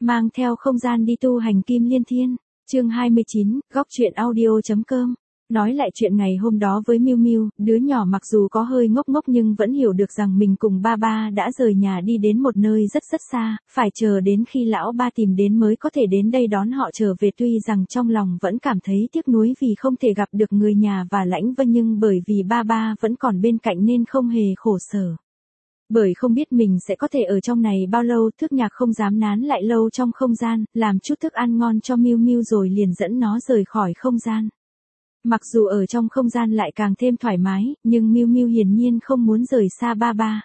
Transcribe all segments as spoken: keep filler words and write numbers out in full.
Mang theo không gian đi tu hành Kim Liên Thiên. Chương hai mươi chín, góc truyện audio.com. Nói lại chuyện ngày hôm đó với Miu Miu, đứa nhỏ mặc dù có hơi ngốc ngốc nhưng vẫn hiểu được rằng mình cùng ba ba đã rời nhà đi đến một nơi rất rất xa, phải chờ đến khi lão ba tìm đến mới có thể đến đây đón họ trở về, tuy rằng trong lòng vẫn cảm thấy tiếc nuối vì không thể gặp được người nhà và Lãnh Vân, nhưng bởi vì ba ba vẫn còn bên cạnh nên không hề khổ sở. Bởi không biết mình sẽ có thể ở trong này bao lâu, Thước Nhạc không dám nán lại lâu trong không gian, làm chút thức ăn ngon cho Miu Miu rồi liền dẫn nó rời khỏi không gian. Mặc dù ở trong không gian lại càng thêm thoải mái, nhưng Miu Miu hiển nhiên không muốn rời xa ba ba.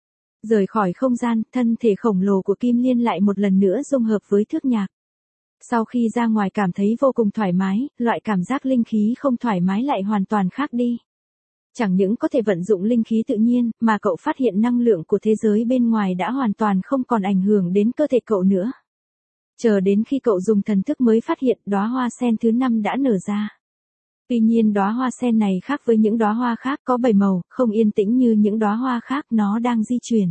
Rời khỏi không gian, thân thể khổng lồ của Kim Liên lại một lần nữa dung hợp với Thước Nhạc. Sau khi ra ngoài cảm thấy vô cùng thoải mái, loại cảm giác linh khí không thoải mái lại hoàn toàn khác đi. Chẳng những có thể vận dụng linh khí tự nhiên, mà cậu phát hiện năng lượng của thế giới bên ngoài đã hoàn toàn không còn ảnh hưởng đến cơ thể cậu nữa. Chờ đến khi cậu dùng thần thức mới phát hiện đóa hoa sen thứ năm đã nở ra. Tuy nhiên đóa hoa sen này khác với những đóa hoa khác, có bảy màu, không yên tĩnh như những đóa hoa khác, nó đang di chuyển.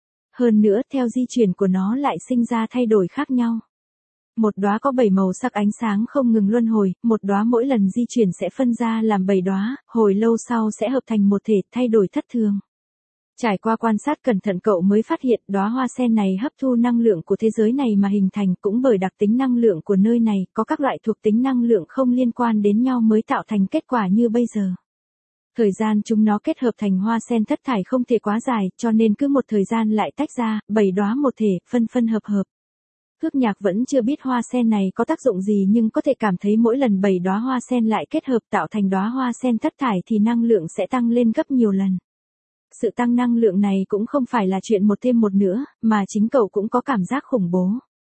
Hơn nữa, theo di chuyển của nó lại sinh ra thay đổi khác nhau. Một đóa có bảy màu sắc ánh sáng không ngừng luân hồi, một đóa mỗi lần di chuyển sẽ phân ra làm bảy đóa, hồi lâu sau sẽ hợp thành một thể, thay đổi thất thường. Trải qua quan sát cẩn thận cậu mới phát hiện đóa hoa sen này hấp thu năng lượng của thế giới này mà hình thành, cũng bởi đặc tính năng lượng của nơi này, có các loại thuộc tính năng lượng không liên quan đến nhau mới tạo thành kết quả như bây giờ. Thời gian chúng nó kết hợp thành hoa sen thất thải không thể quá dài, cho nên cứ một thời gian lại tách ra, bảy đóa một thể, phân phân hợp hợp. Thước Nhạc vẫn chưa biết hoa sen này có tác dụng gì, nhưng có thể cảm thấy mỗi lần bảy đóa hoa sen lại kết hợp tạo thành đóa hoa sen thất thải thì năng lượng sẽ tăng lên gấp nhiều lần. Sự tăng năng lượng này cũng không phải là chuyện một thêm một nữa, mà chính cậu cũng có cảm giác khủng bố.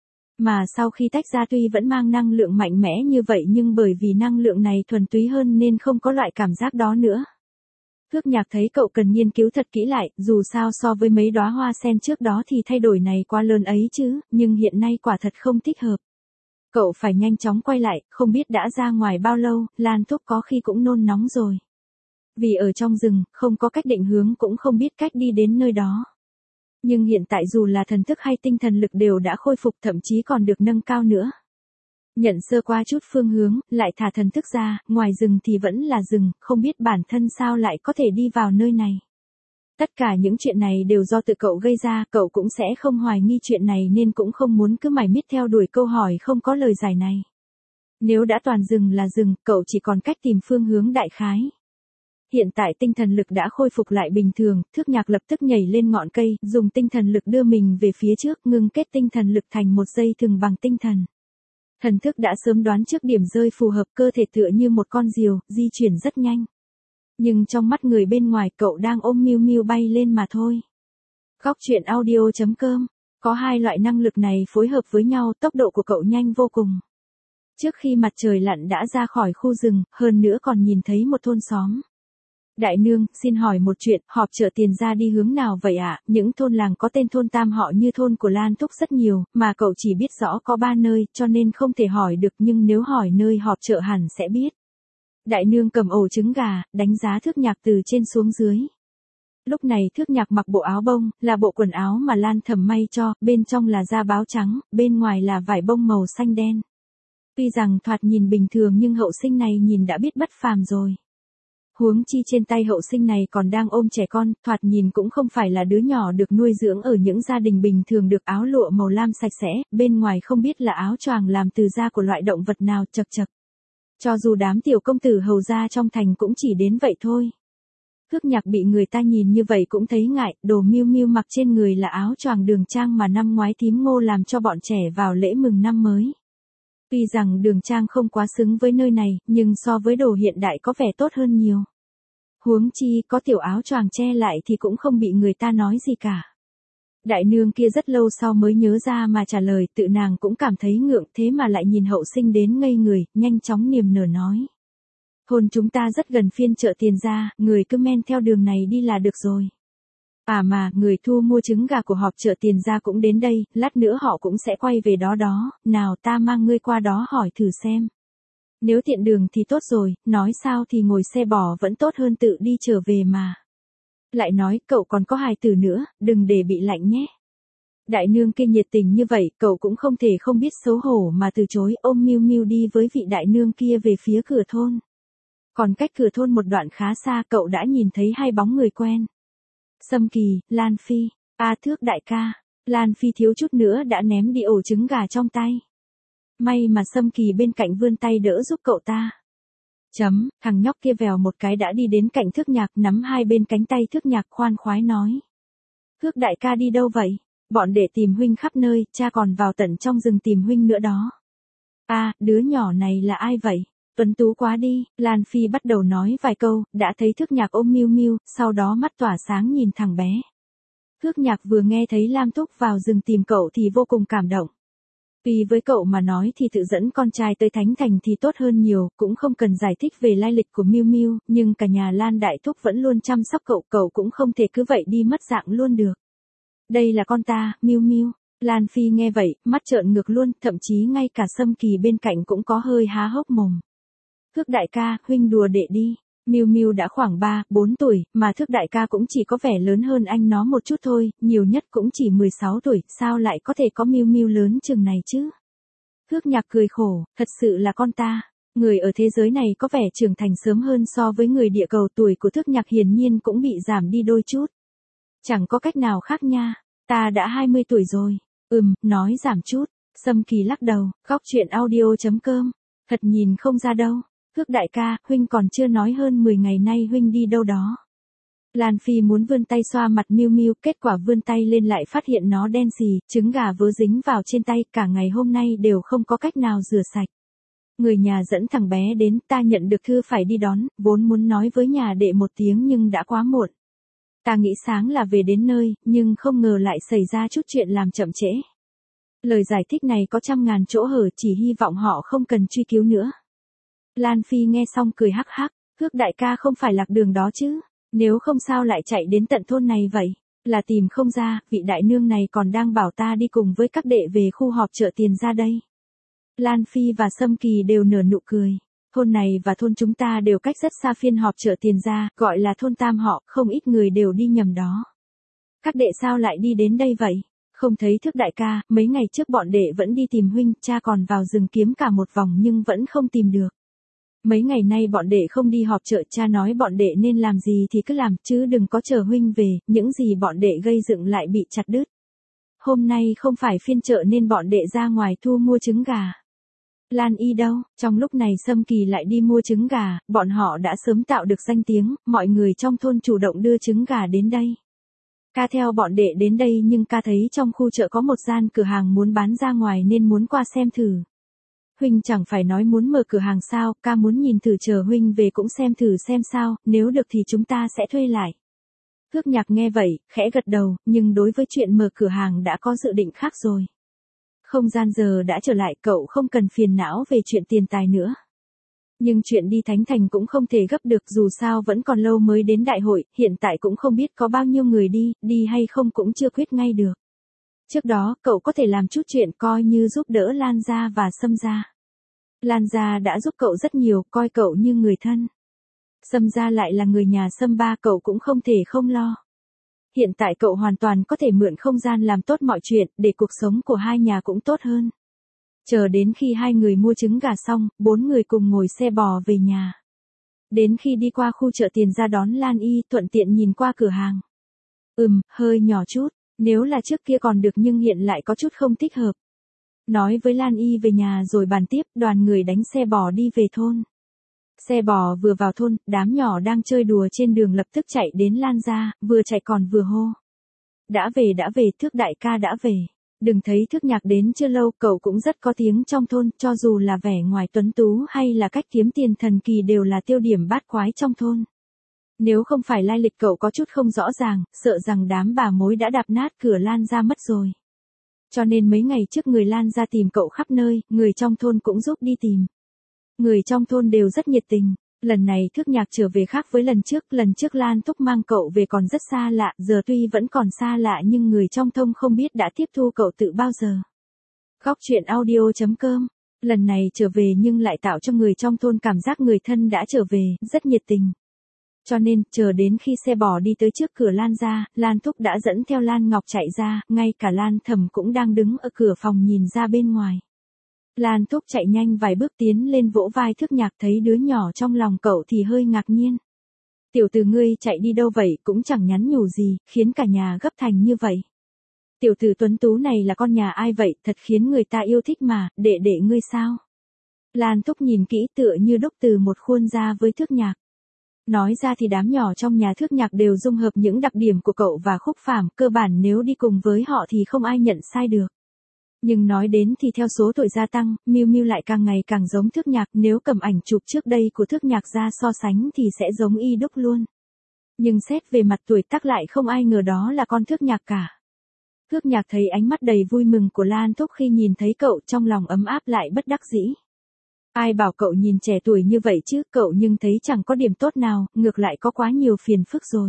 Mà sau khi tách ra tuy vẫn mang năng lượng mạnh mẽ như vậy nhưng bởi vì năng lượng này thuần túy hơn nên không có loại cảm giác đó nữa. Thước Nhạc thấy cậu cần nghiên cứu thật kỹ lại, dù sao so với mấy đóa hoa sen trước đó thì thay đổi này quá lớn ấy chứ, nhưng hiện nay quả thật không thích hợp. Cậu phải nhanh chóng quay lại, không biết đã ra ngoài bao lâu, Lan Thúc có khi cũng nôn nóng rồi. Vì ở trong rừng, không có cách định hướng cũng không biết cách đi đến nơi đó. Nhưng hiện tại dù là thần thức hay tinh thần lực đều đã khôi phục, thậm chí còn được nâng cao nữa. Nhận sơ qua chút phương hướng, lại thả thần thức ra, ngoài rừng thì vẫn là rừng, không biết bản thân sao lại có thể đi vào nơi này. Tất cả những chuyện này đều do tự cậu gây ra, cậu cũng sẽ không hoài nghi chuyện này nên cũng không muốn cứ mải miết theo đuổi câu hỏi không có lời giải này. Nếu đã toàn rừng là rừng, cậu chỉ còn cách tìm phương hướng đại khái. Hiện tại tinh thần lực đã khôi phục lại bình thường, Thước Nhạc lập tức nhảy lên ngọn cây, dùng tinh thần lực đưa mình về phía trước, ngưng kết tinh thần lực thành một dây thừng bằng tinh thần. Thần thức đã sớm đoán trước điểm rơi phù hợp, cơ thể tựa như một con diều, di chuyển rất nhanh. Nhưng trong mắt người bên ngoài cậu đang ôm Miu Miu bay lên mà thôi. Góc truyện audio.com. Có hai loại năng lực này phối hợp với nhau, tốc độ của cậu nhanh vô cùng. Trước khi mặt trời lặn đã ra khỏi khu rừng, hơn nữa còn nhìn thấy một thôn xóm. Đại nương, xin hỏi một chuyện, họp chợ tiền ra đi hướng nào vậy ạ? À? Những thôn làng có tên thôn tam họ như thôn của Lan Thúc rất nhiều, mà cậu chỉ biết rõ có ba nơi, cho nên không thể hỏi được, nhưng nếu hỏi nơi họp chợ hẳn sẽ biết. Đại nương cầm ổ trứng gà, đánh giá Thước Nhạc từ trên xuống dưới. Lúc này Thước Nhạc mặc bộ áo bông, là bộ quần áo mà Lan Thẩm may cho, bên trong là da báo trắng, bên ngoài là vải bông màu xanh đen. Tuy rằng thoạt nhìn bình thường nhưng hậu sinh này nhìn đã biết bất phàm rồi. Huống chi trên tay hậu sinh này còn đang ôm trẻ con, thoạt nhìn cũng không phải là đứa nhỏ được nuôi dưỡng ở những gia đình bình thường, được áo lụa màu lam sạch sẽ, bên ngoài không biết là áo choàng làm từ da của loại động vật nào, chật chật. Cho dù đám tiểu công tử hầu gia trong thành cũng chỉ đến vậy thôi. Thước Nhạc bị người ta nhìn như vậy cũng thấy ngại, đồ Miu Miu mặc trên người là áo choàng Đường Trang mà năm ngoái thím Ngô làm cho bọn trẻ vào lễ mừng năm mới. Tuy rằng Đường Trang không quá xứng với nơi này, nhưng so với đồ hiện đại có vẻ tốt hơn nhiều. Huống chi có tiểu áo choàng che lại thì cũng không bị người ta nói gì cả. Đại nương kia rất lâu sau mới nhớ ra mà trả lời, tự nàng cũng cảm thấy ngượng, thế mà lại nhìn hậu sinh đến ngây người, nhanh chóng niềm nở nói. Thôn chúng ta rất gần phiên chợ tiền ra, người cứ men theo đường này đi là được rồi. À mà, người thu mua trứng gà của họp chợ tiền ra cũng đến đây, lát nữa họ cũng sẽ quay về đó đó, nào ta mang ngươi qua đó hỏi thử xem. Nếu tiện đường thì tốt rồi, nói sao thì ngồi xe bò vẫn tốt hơn tự đi trở về mà. Lại nói, cậu còn có hài tử nữa, đừng để bị lạnh nhé. Đại nương kia nhiệt tình như vậy, cậu cũng không thể không biết xấu hổ mà từ chối, ôm Miu Miu đi với vị đại nương kia về phía cửa thôn. Còn cách cửa thôn một đoạn khá xa, cậu đã nhìn thấy hai bóng người quen. Sâm Kỳ, Lan Phi, a Thước đại ca. Lan Phi thiếu chút nữa đã ném đi ổ trứng gà trong tay. May mà Sâm Kỳ bên cạnh vươn tay đỡ giúp cậu ta. Chấm, thằng nhóc kia vèo một cái đã đi đến cạnh Thước Nhạc, nắm hai bên cánh tay Thước Nhạc khoan khoái nói. Thước đại ca đi đâu vậy? Bọn đệ tìm huynh khắp nơi, cha còn vào tận trong rừng tìm huynh nữa đó. A, à, đứa nhỏ này là ai vậy? Tuấn tú quá đi, Lan Phi bắt đầu nói vài câu, đã thấy Thước Nhạc ôm Miu Miu, sau đó mắt tỏa sáng nhìn thằng bé. Thước Nhạc vừa nghe thấy Lam Thúc vào rừng tìm cậu thì vô cùng cảm động. Vì với cậu mà nói thì tự dẫn con trai tới Thánh Thành thì tốt hơn nhiều, cũng không cần giải thích về lai lịch của Miu Miu, nhưng cả nhà Lan Đại Thúc vẫn luôn chăm sóc cậu, cậu cũng không thể cứ vậy đi mất dạng luôn được. Đây là con ta, Miu Miu. Lan Phi nghe vậy, mắt trợn ngược luôn, thậm chí ngay cả Sâm Kỳ bên cạnh cũng có hơi há hốc mồm. Thước đại ca, huynh đùa đệ đi. Miu Miu đã khoảng ba, bốn tuổi, mà Thước đại ca cũng chỉ có vẻ lớn hơn anh nó một chút thôi, nhiều nhất cũng chỉ mười sáu tuổi, sao lại có thể có Miu Miu lớn chừng này chứ? Thước Nhạc cười khổ, thật sự là con ta. Người ở thế giới này có vẻ trưởng thành sớm hơn so với người địa cầu, tuổi của Thước Nhạc hiển nhiên cũng bị giảm đi đôi chút. Chẳng có cách nào khác nha, ta đã hai mươi tuổi rồi. Ừm, nói giảm chút. Sâm Kỳ lắc đầu, góc chuyện audio chấm com. Thật nhìn không ra đâu. Thước đại ca, huynh còn chưa nói hơn mười ngày nay huynh đi đâu đó. Lan Phi muốn vươn tay xoa mặt Miu Miu, kết quả vươn tay lên lại phát hiện nó đen xì, trứng gà vớ dính vào trên tay, cả ngày hôm nay đều không có cách nào rửa sạch. Người nhà dẫn thằng bé đến, ta nhận được thư phải đi đón, vốn muốn nói với nhà đệ một tiếng nhưng đã quá muộn. Ta nghĩ sáng là về đến nơi, nhưng không ngờ lại xảy ra chút chuyện làm chậm trễ. Lời giải thích này có trăm ngàn chỗ hở, chỉ hy vọng họ không cần truy cứu nữa. Lan Phi nghe xong cười hắc hắc, Thước đại ca không phải lạc đường đó chứ, nếu không sao lại chạy đến tận thôn này vậy, là tìm không ra, vị đại nương này còn đang bảo ta đi cùng với các đệ về khu họp chợ tiền ra đây. Lan Phi và Sâm Kỳ đều nở nụ cười, thôn này và thôn chúng ta đều cách rất xa phiên họp chợ tiền ra, gọi là thôn tam họ, không ít người đều đi nhầm đó. Các đệ sao lại đi đến đây vậy? Không thấy Thước đại ca, mấy ngày trước bọn đệ vẫn đi tìm huynh, cha còn vào rừng kiếm cả một vòng nhưng vẫn không tìm được. Mấy ngày nay bọn đệ không đi họp chợ, cha nói bọn đệ nên làm gì thì cứ làm, chứ đừng có chờ huynh về, những gì bọn đệ gây dựng lại bị chặt đứt. Hôm nay không phải phiên chợ nên bọn đệ ra ngoài thu mua trứng gà. Lan Y đâu? Trong lúc này Sâm Kỳ lại đi mua trứng gà, bọn họ đã sớm tạo được danh tiếng, mọi người trong thôn chủ động đưa trứng gà đến đây. Ca theo bọn đệ đến đây nhưng ca thấy trong khu chợ có một gian cửa hàng muốn bán ra ngoài nên muốn qua xem thử. Huynh chẳng phải nói muốn mở cửa hàng sao, ca muốn nhìn thử, chờ huynh về cũng xem thử xem sao, nếu được thì chúng ta sẽ thuê lại. Thước Nhạc nghe vậy, khẽ gật đầu, nhưng đối với chuyện mở cửa hàng đã có dự định khác rồi. Không gian giờ đã trở lại, cậu không cần phiền não về chuyện tiền tài nữa. Nhưng chuyện đi Thánh Thành cũng không thể gấp được, dù sao vẫn còn lâu mới đến đại hội, hiện tại cũng không biết có bao nhiêu người đi, đi hay không cũng chưa quyết ngay được. Trước đó, cậu có thể làm chút chuyện coi như giúp đỡ Lan gia và Sâm gia. Lan gia đã giúp cậu rất nhiều, coi cậu như người thân. Sâm gia lại là người nhà Sâm ba, cậu cũng không thể không lo. Hiện tại cậu hoàn toàn có thể mượn không gian làm tốt mọi chuyện, để cuộc sống của hai nhà cũng tốt hơn. Chờ đến khi hai người mua trứng gà xong, bốn người cùng ngồi xe bò về nhà. Đến khi đi qua khu chợ tiền ra đón Lan Y, thuận tiện nhìn qua cửa hàng. Ừm, hơi nhỏ chút, nếu là trước kia còn được nhưng hiện lại có chút không thích hợp. Nói với Lan Y về nhà rồi bàn tiếp, đoàn người đánh xe bò đi về thôn. Xe bò vừa vào thôn, đám nhỏ đang chơi đùa trên đường lập tức chạy đến Lan gia, vừa chạy còn vừa hô. Đã về đã về, Thước đại ca đã về. Đừng thấy Thước Nhạc đến chưa lâu, cậu cũng rất có tiếng trong thôn, cho dù là vẻ ngoài tuấn tú hay là cách kiếm tiền thần kỳ đều là tiêu điểm bát quái trong thôn. Nếu không phải lai lịch cậu có chút không rõ ràng, sợ rằng đám bà mối đã đạp nát cửa Lan gia mất rồi. Cho nên mấy ngày trước người Lan gia tìm cậu khắp nơi, người trong thôn cũng giúp đi tìm. Người trong thôn đều rất nhiệt tình. Lần này Thước Nhạc trở về khác với lần trước, lần trước Lan Thúc mang cậu về còn rất xa lạ, giờ tuy vẫn còn xa lạ nhưng người trong thôn không biết đã tiếp thu cậu từ bao giờ. Góc chuyện audio chấm com. Lần này trở về nhưng lại tạo cho người trong thôn cảm giác người thân đã trở về, rất nhiệt tình. Cho nên, chờ đến khi xe bò đi tới trước cửa Lan gia, Lan Thúc đã dẫn theo Lan Ngọc chạy ra, ngay cả Lan Thẩm cũng đang đứng ở cửa phòng nhìn ra bên ngoài. Lan Thúc chạy nhanh vài bước tiến lên vỗ vai Thước Nhạc, thấy đứa nhỏ trong lòng cậu thì hơi ngạc nhiên. Tiểu tử ngươi chạy đi đâu vậy, cũng chẳng nhắn nhủ gì, khiến cả nhà gấp thành như vậy. Tiểu tử tuấn tú này là con nhà ai vậy, thật khiến người ta yêu thích mà, đệ đệ ngươi sao? Lan Thúc nhìn kỹ tựa như đúc từ một khuôn ra với Thước Nhạc. Nói ra thì đám nhỏ trong nhà Thước Nhạc đều dung hợp những đặc điểm của cậu và Khúc Phàm, cơ bản nếu đi cùng với họ thì không ai nhận sai được. Nhưng nói đến thì theo số tuổi gia tăng, Miu Miu lại càng ngày càng giống Thước Nhạc, nếu cầm ảnh chụp trước đây của Thước Nhạc ra so sánh thì sẽ giống y đúc luôn. Nhưng xét về mặt tuổi tác lại không ai ngờ đó là con Thước Nhạc cả. Thước Nhạc thấy ánh mắt đầy vui mừng của Lan Thúc khi nhìn thấy cậu, trong lòng ấm áp lại bất đắc dĩ. Ai bảo cậu nhìn trẻ tuổi như vậy chứ, cậu nhưng thấy chẳng có điểm tốt nào, ngược lại có quá nhiều phiền phức rồi.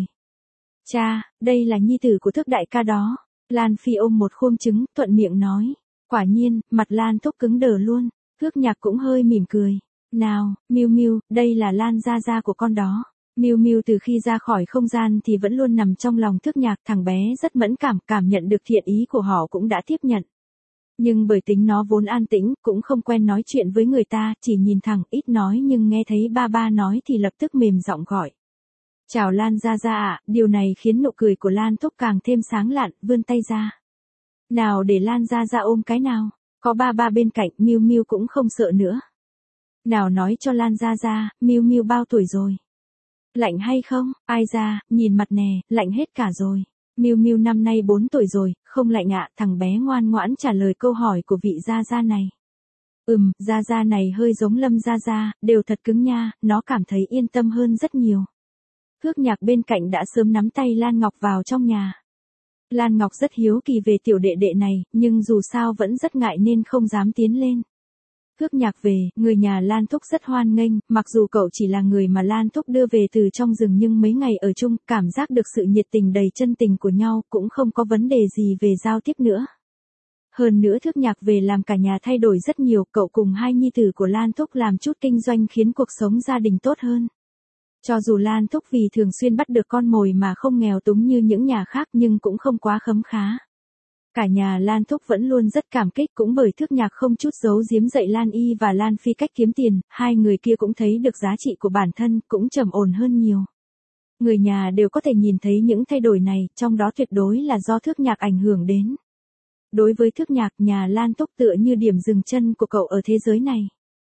Cha, đây là nhi tử của Thước đại ca đó. Lan Phi ôm một khuôn trứng, thuận miệng nói. Quả nhiên, mặt Lan Thúc cứng đờ luôn. Thước Nhạc cũng hơi mỉm cười. Nào, Miu Miu, đây là Lan gia gia của con đó. Miu Miu từ khi ra khỏi không gian thì vẫn luôn nằm trong lòng Thước Nhạc, thằng bé rất mẫn cảm, cảm nhận được thiện ý của họ cũng đã tiếp nhận. Nhưng bởi tính nó vốn an tĩnh, cũng không quen nói chuyện với người ta, chỉ nhìn thẳng, ít nói nhưng nghe thấy ba ba nói thì lập tức mềm giọng gọi. Chào Lan gia gia ạ, điều này khiến nụ cười của Lan Thúc càng thêm sáng lạn, vươn tay ra. Nào để Lan gia gia ôm cái nào, có ba ba bên cạnh, Miu Miu cũng không sợ nữa. Nào nói cho Lan gia gia, Miu Miu bao tuổi rồi? Lạnh hay không? Ai ra, nhìn mặt nè, lạnh hết cả rồi. Miu Miu năm nay bốn tuổi rồi, không lạnh ạ, thằng bé ngoan ngoãn trả lời câu hỏi của vị gia gia này. Ừm, gia gia này hơi giống Lâm gia gia, đều thật cứng nha, nó cảm thấy yên tâm hơn rất nhiều. Thước Nhạc bên cạnh đã sớm nắm tay Lan Ngọc vào trong nhà. Lan Ngọc rất hiếu kỳ về tiểu đệ đệ này, nhưng dù sao vẫn rất ngại nên không dám tiến lên. Thước Nhạc về, người nhà Lan Thúc rất hoan nghênh, mặc dù cậu chỉ là người mà Lan Thúc đưa về từ trong rừng nhưng mấy ngày ở chung, cảm giác được sự nhiệt tình đầy chân tình của nhau, cũng không có vấn đề gì về giao tiếp nữa. Hơn nữa Thước Nhạc về làm cả nhà thay đổi rất nhiều, cậu cùng hai nhi tử của Lan Thúc làm chút kinh doanh khiến cuộc sống gia đình tốt hơn. Cho dù Lan Thúc vì thường xuyên bắt được con mồi mà không nghèo túng như những nhà khác nhưng cũng không quá khấm khá. Cả nhà Lan Thúc vẫn luôn rất cảm kích, cũng bởi Thước Nhạc không chút giấu giếm dạy Lan Y và Lan Phi cách kiếm tiền, hai người kia cũng thấy được giá trị của bản thân, cũng trầm ổn hơn nhiều. Người nhà đều có thể nhìn thấy những thay đổi này, trong đó tuyệt đối là do Thước Nhạc ảnh hưởng đến. Đối với Thước Nhạc, nhà Lan Thúc tựa như điểm dừng chân của cậu ở thế giới này.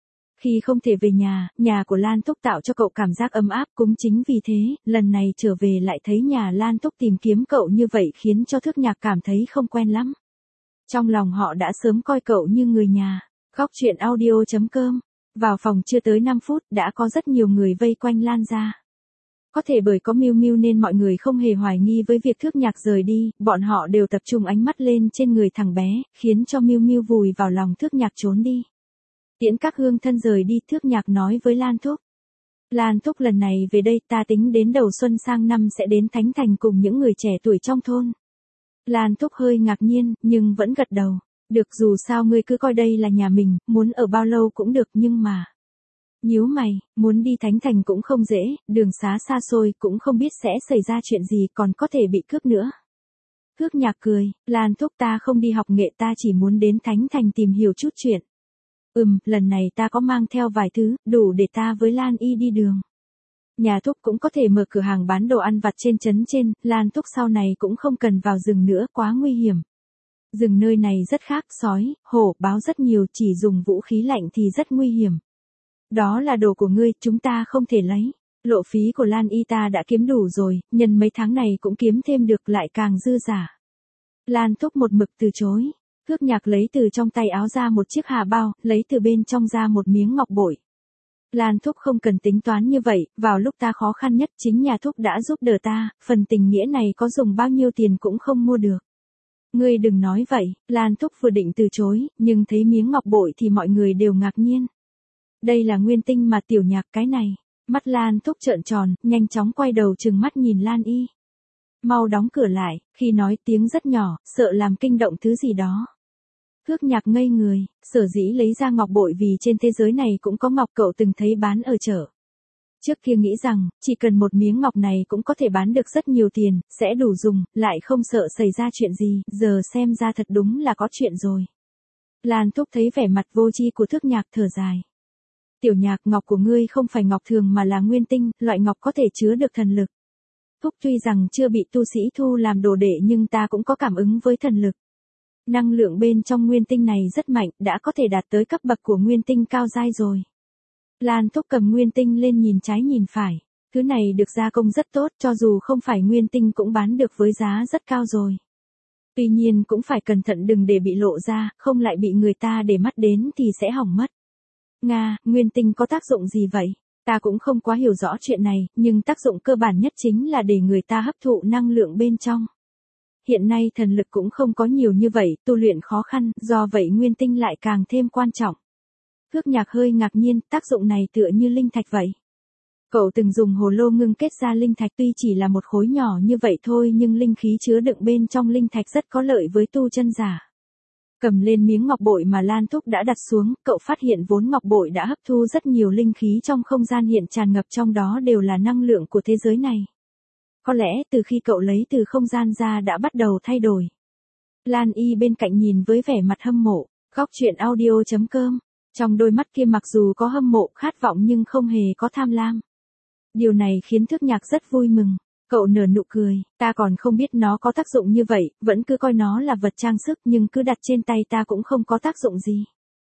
Khi không thể về nhà, nhà của Lan Thúc tạo cho cậu cảm giác ấm áp, cũng chính vì thế, lần này trở về lại thấy nhà Lan Thúc tìm kiếm cậu như vậy khiến cho Thước Nhạc cảm thấy không quen lắm. Trong lòng họ đã sớm coi cậu như người nhà. Góc truyện audio chấm com. Vào phòng chưa tới năm phút, đã có rất nhiều người vây quanh Lan gia. Có thể bởi có Miu Miu nên mọi người không hề hoài nghi với việc Thước Nhạc rời đi, bọn họ đều tập trung ánh mắt lên trên người thằng bé, khiến cho Miu Miu vùi vào lòng Thước Nhạc trốn đi. Tiễn các hương thân rời đi, Thước Nhạc nói với Lan Thúc. Lan Thúc, lần này về đây ta tính đến đầu xuân sang năm sẽ đến Thánh Thành cùng những người trẻ tuổi trong thôn. Lan Thúc hơi ngạc nhiên, nhưng vẫn gật đầu. Được, dù sao ngươi cứ coi đây là nhà mình, muốn ở bao lâu cũng được, nhưng mà... Nhíu mày, muốn đi Thánh Thành cũng không dễ, đường xá xa xôi, cũng không biết sẽ xảy ra chuyện gì, còn có thể bị cướp nữa. Thước Nhạc cười, Lan Thúc, ta không đi học nghệ, ta chỉ muốn đến Thánh Thành tìm hiểu chút chuyện. Ừm, lần này ta có mang theo vài thứ, đủ để ta với Lan Y đi đường. Nhà Thúc cũng có thể mở cửa hàng bán đồ ăn vặt trên trấn trên, Lan Thúc sau này cũng không cần vào rừng nữa, quá nguy hiểm. Rừng nơi này rất khác, sói, hổ, báo rất nhiều, chỉ dùng vũ khí lạnh thì rất nguy hiểm. Đó là đồ của ngươi, chúng ta không thể lấy. Lộ phí của Lan Y ta đã kiếm đủ rồi, nhân mấy tháng này cũng kiếm thêm được, lại càng dư giả. Lan Thúc một mực từ chối. Thước Nhạc lấy từ trong tay áo ra một chiếc hà bao, lấy từ bên trong ra một miếng ngọc bội. Lan Thúc, không cần tính toán như vậy, vào lúc ta khó khăn nhất chính nhà Thúc đã giúp đỡ ta, phần tình nghĩa này có dùng bao nhiêu tiền cũng không mua được. Ngươi đừng nói vậy, Lan Thúc vừa định từ chối, nhưng thấy miếng ngọc bội thì mọi người đều ngạc nhiên. Đây là nguyên tinh mà Tiểu Nhạc, cái này. Mắt Lan Thúc trợn tròn, nhanh chóng quay đầu trừng mắt nhìn Lan Y. Mau đóng cửa lại, khi nói tiếng rất nhỏ, sợ làm kinh động thứ gì đó. Thước Nhạc ngây người, sở dĩ lấy ra ngọc bội vì trên thế giới này cũng có ngọc, cậu từng thấy bán ở chợ. Trước kia nghĩ rằng, chỉ cần một miếng ngọc này cũng có thể bán được rất nhiều tiền, sẽ đủ dùng, lại không sợ xảy ra chuyện gì, giờ xem ra thật đúng là có chuyện rồi. Lan Thúc thấy vẻ mặt vô tri của Thước Nhạc thở dài. Tiểu Nhạc, ngọc của ngươi không phải ngọc thường mà là nguyên tinh, loại ngọc có thể chứa được thần lực. Thúc tuy rằng chưa bị tu sĩ thu làm đồ đệ nhưng ta cũng có cảm ứng với thần lực. Năng lượng bên trong nguyên tinh này rất mạnh, đã có thể đạt tới cấp bậc của nguyên tinh cao giai rồi. Lan Thúc cầm nguyên tinh lên nhìn trái nhìn phải. Thứ này được gia công rất tốt, cho dù không phải nguyên tinh cũng bán được với giá rất cao rồi. Tuy nhiên cũng phải cẩn thận đừng để bị lộ ra, không lại bị người ta để mắt đến thì sẽ hỏng mất. Nga, nguyên tinh có tác dụng gì vậy? Ta cũng không quá hiểu rõ chuyện này, nhưng tác dụng cơ bản nhất chính là để người ta hấp thụ năng lượng bên trong. Hiện nay thần lực cũng không có nhiều như vậy, tu luyện khó khăn, do vậy nguyên tinh lại càng thêm quan trọng. Thước Nhạc hơi ngạc nhiên, tác dụng này tựa như linh thạch vậy. Cậu từng dùng hồ lô ngưng kết ra linh thạch, tuy chỉ là một khối nhỏ như vậy thôi nhưng linh khí chứa đựng bên trong linh thạch rất có lợi với tu chân giả. Cầm lên miếng ngọc bội mà Lan Thúc đã đặt xuống, cậu phát hiện vốn ngọc bội đã hấp thu rất nhiều linh khí trong không gian hiện tràn ngập trong đó đều là năng lượng của thế giới này. Có lẽ từ khi cậu lấy từ không gian ra đã bắt đầu thay đổi. Lan Y bên cạnh nhìn với vẻ mặt hâm mộ, góc truyện audio chấm com. Trong đôi mắt kia mặc dù có hâm mộ, khát vọng nhưng không hề có tham lam. Điều này khiến Thước Nhạc rất vui mừng. Cậu nở nụ cười, ta còn không biết nó có tác dụng như vậy, vẫn cứ coi nó là vật trang sức nhưng cứ đặt trên tay ta cũng không có tác dụng gì.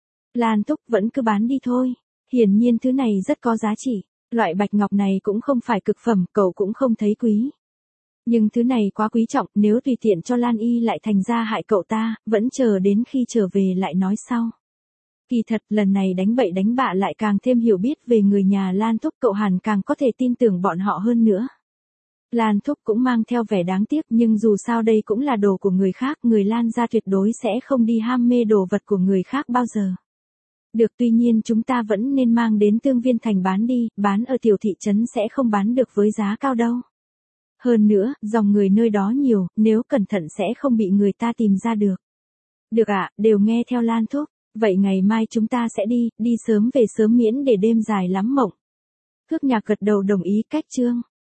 Lan Thúc vẫn cứ bán đi thôi. Hiển nhiên thứ này rất có giá trị. Loại bạch ngọc này cũng không phải cực phẩm, cậu cũng không thấy quý. Nhưng thứ này quá quý trọng, nếu tùy tiện cho Lan Y lại thành ra hại cậu ta, vẫn chờ đến khi trở về lại nói sau. Kỳ thật lần này đánh bậy đánh bạ lại càng thêm hiểu biết về người nhà Lan Thúc, cậu hẳn càng có thể tin tưởng bọn họ hơn nữa. Lan Thúc cũng mang theo vẻ đáng tiếc nhưng dù sao đây cũng là đồ của người khác, người Lan gia tuyệt đối sẽ không đi ham mê đồ vật của người khác bao giờ. Được, tuy nhiên chúng ta vẫn nên mang đến Tương Viên Thành bán đi, bán ở tiểu thị trấn sẽ không bán được với giá cao đâu. Hơn nữa, dòng người nơi đó nhiều, nếu cẩn thận sẽ không bị người ta tìm ra được. Được ạ, à, đều nghe theo Lan Thúc. Vậy ngày mai chúng ta sẽ đi, đi sớm về sớm miễn để đêm dài lắm mộng. Thước Nhạc gật đầu đồng ý. Cách chương